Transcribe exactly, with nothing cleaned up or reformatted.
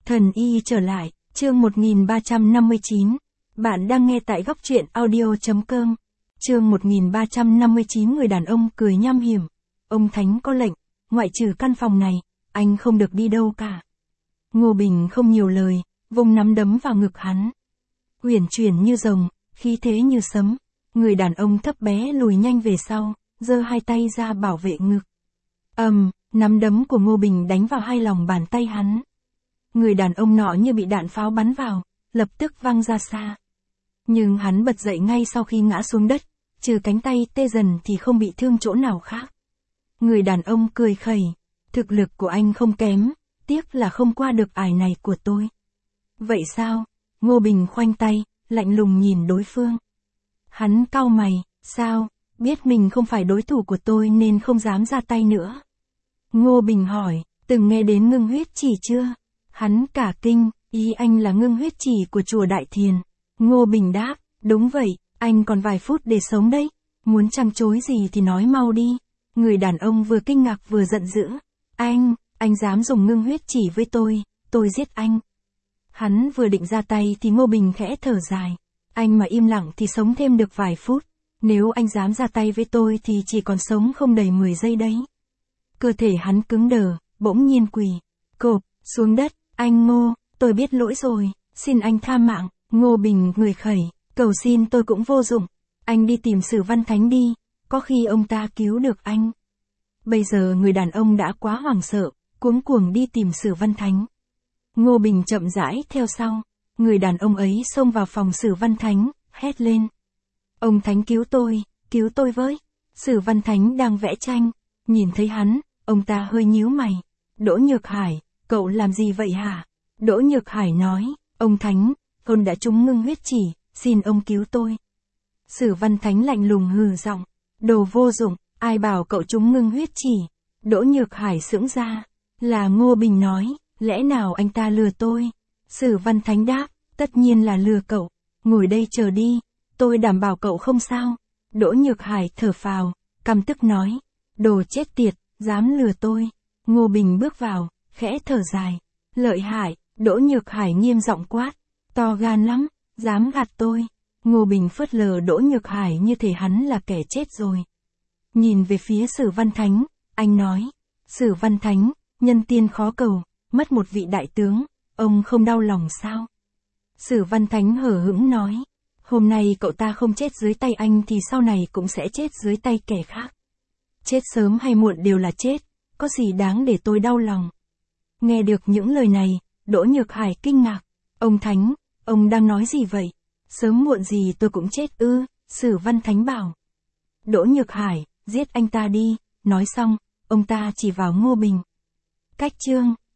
Thần y trở lại, chương một nghìn ba trăm năm mươi chín. Bạn đang nghe tại góc truyện audio chấm com. Chương một nghìn ba trăm năm mươi chín. Người đàn ông cười nham hiểm. Ông Thánh có lệnh, ngoại trừ căn phòng này, anh không được đi đâu cả. Ngô Bình không nhiều lời, vùng nắm đấm vào ngực hắn. Uyển chuyển như rồng, khí thế như sấm. Người đàn ông thấp bé lùi nhanh về sau, giơ hai tay ra bảo vệ ngực. Ầm, um, nắm đấm của Ngô Bình đánh vào hai lòng bàn tay hắn. Người đàn ông nọ như bị đạn pháo bắn vào, lập tức văng ra xa. Nhưng hắn bật dậy ngay sau khi ngã xuống đất, trừ cánh tay tê dần thì không bị thương chỗ nào khác. Người đàn ông cười khẩy, thực lực của anh không kém, tiếc là không qua được ải này của tôi. Vậy sao? Ngô Bình khoanh tay, lạnh lùng nhìn đối phương. Hắn cau mày, sao, biết mình không phải đối thủ của tôi nên không dám ra tay nữa. Ngô Bình hỏi, từng nghe đến ngưng huyết chỉ chưa? Hắn cả kinh, ý anh là ngưng huyết chỉ của chùa Đại Thiền. Ngô Bình đáp, đúng vậy, anh còn vài phút để sống đấy. Muốn trăng chối gì thì nói mau đi. Người đàn ông vừa kinh ngạc vừa giận dữ. Anh, anh dám dùng ngưng huyết chỉ với tôi, tôi giết anh. Hắn vừa định ra tay thì Ngô Bình khẽ thở dài. Anh mà im lặng thì sống thêm được vài phút. Nếu anh dám ra tay với tôi thì chỉ còn sống không đầy mười giây đấy. Cơ thể hắn cứng đờ, bỗng nhiên quỳ, cộp, xuống đất. Anh Ngô, tôi biết lỗi rồi, xin anh tha mạng. Ngô Bình người khẩy, cầu xin tôi cũng vô dụng. Anh đi tìm Sử Văn Thánh đi, có khi ông ta cứu được anh. Bây giờ người đàn ông đã quá hoảng sợ, cuống cuồng đi tìm Sử Văn Thánh. Ngô Bình chậm rãi theo sau, người đàn ông ấy xông vào phòng Sử Văn Thánh, hét lên. Ông Thánh cứu tôi, cứu tôi với. Sử Văn Thánh đang vẽ tranh, nhìn thấy hắn, ông ta hơi nhíu mày. Đỗ Nhược Hải, cậu làm gì vậy hả? Đỗ Nhược Hải nói, ông Thánh, tôi đã trúng ngưng huyết chỉ, xin ông cứu tôi. Sử Văn Thánh lạnh lùng hừ giọng, đồ vô dụng, ai bảo cậu trúng ngưng huyết chỉ? Đỗ Nhược Hải sững ra, là Ngô Bình nói, lẽ nào anh ta lừa tôi? Sử Văn Thánh đáp, tất nhiên là lừa cậu, ngồi đây chờ đi, tôi đảm bảo cậu không sao. Đỗ Nhược Hải thở phào, căm tức nói, đồ chết tiệt, dám lừa tôi. Ngô Bình bước vào, khẽ thở dài, lợi hại. Đỗ Nhược Hải nghiêm giọng quát, to gan lắm, dám gạt tôi. Ngô Bình phớt lờ Đỗ Nhược Hải như thể hắn là kẻ chết rồi. Nhìn về phía Sử Văn Thánh, anh nói, Sử Văn Thánh, nhân tiên khó cầu, mất một vị đại tướng, ông không đau lòng sao? Sử Văn Thánh hờ hững nói, hôm nay cậu ta không chết dưới tay anh thì sau này cũng sẽ chết dưới tay kẻ khác. Chết sớm hay muộn đều là chết, có gì đáng để tôi đau lòng. Nghe được những lời này, Đỗ Nhược Hải kinh ngạc, ông Thánh, ông đang nói gì vậy? Sớm muộn gì tôi cũng chết ư? Sử Văn Thánh bảo. Đỗ Nhược Hải, giết anh ta đi. Nói xong, ông ta chỉ vào Ngô Bình. Cách chương